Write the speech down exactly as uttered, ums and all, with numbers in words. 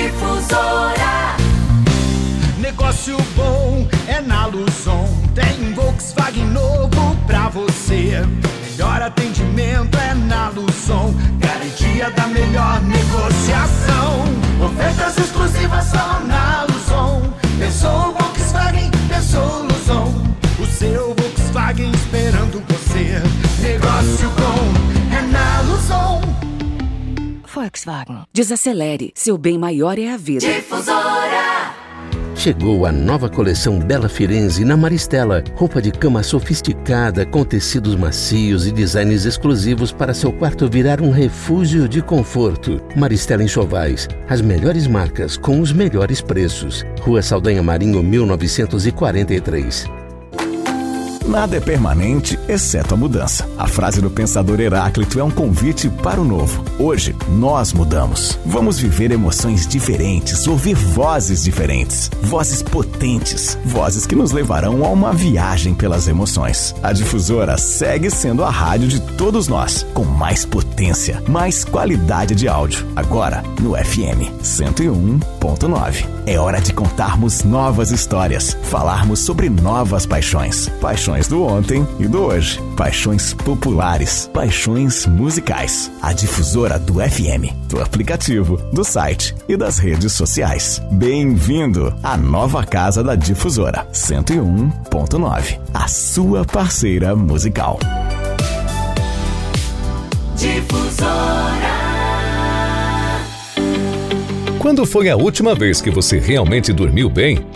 Difusora. Negócio bom é na Luzon. Tem Volkswagen novo pra você. Melhor atendimento é na Luzon. Garantia da melhor negociação. Ofertas exclusivas só na Luzon. Pensou Volkswagen, pensou Luzon. O seu Volkswagen esperando você. Negócio bom é na Luzon. Volkswagen. Desacelere. Seu bem maior é a vida. Difusora. Chegou a nova coleção Bella Firenze na Maristela. Roupa de cama sofisticada com tecidos macios e designs exclusivos para seu quarto virar um refúgio de conforto. Maristela Enxovais. As melhores marcas com os melhores preços. Rua Saldanha Marinho, mil novecentos e quarenta e três. Nada é permanente, exceto a mudança. A frase do pensador Heráclito é um convite para o novo. Hoje, nós mudamos. Vamos viver emoções diferentes, ouvir vozes diferentes. Vozes potentes. Vozes que nos levarão a uma viagem pelas emoções. A Difusora segue sendo a rádio de todos nós, com mais potência, mais qualidade de áudio. Agora, no F M cento e um ponto nove. É hora de contarmos novas histórias, falarmos sobre novas paixões. Paixões do ontem e do hoje. Paixões populares. Paixões musicais. A Difusora do F M. Do aplicativo, do site e das redes sociais. Bem-vindo à nova casa da Difusora. cento e um ponto nove. A sua parceira musical. Difusora. Quando foi a última vez que você realmente dormiu bem?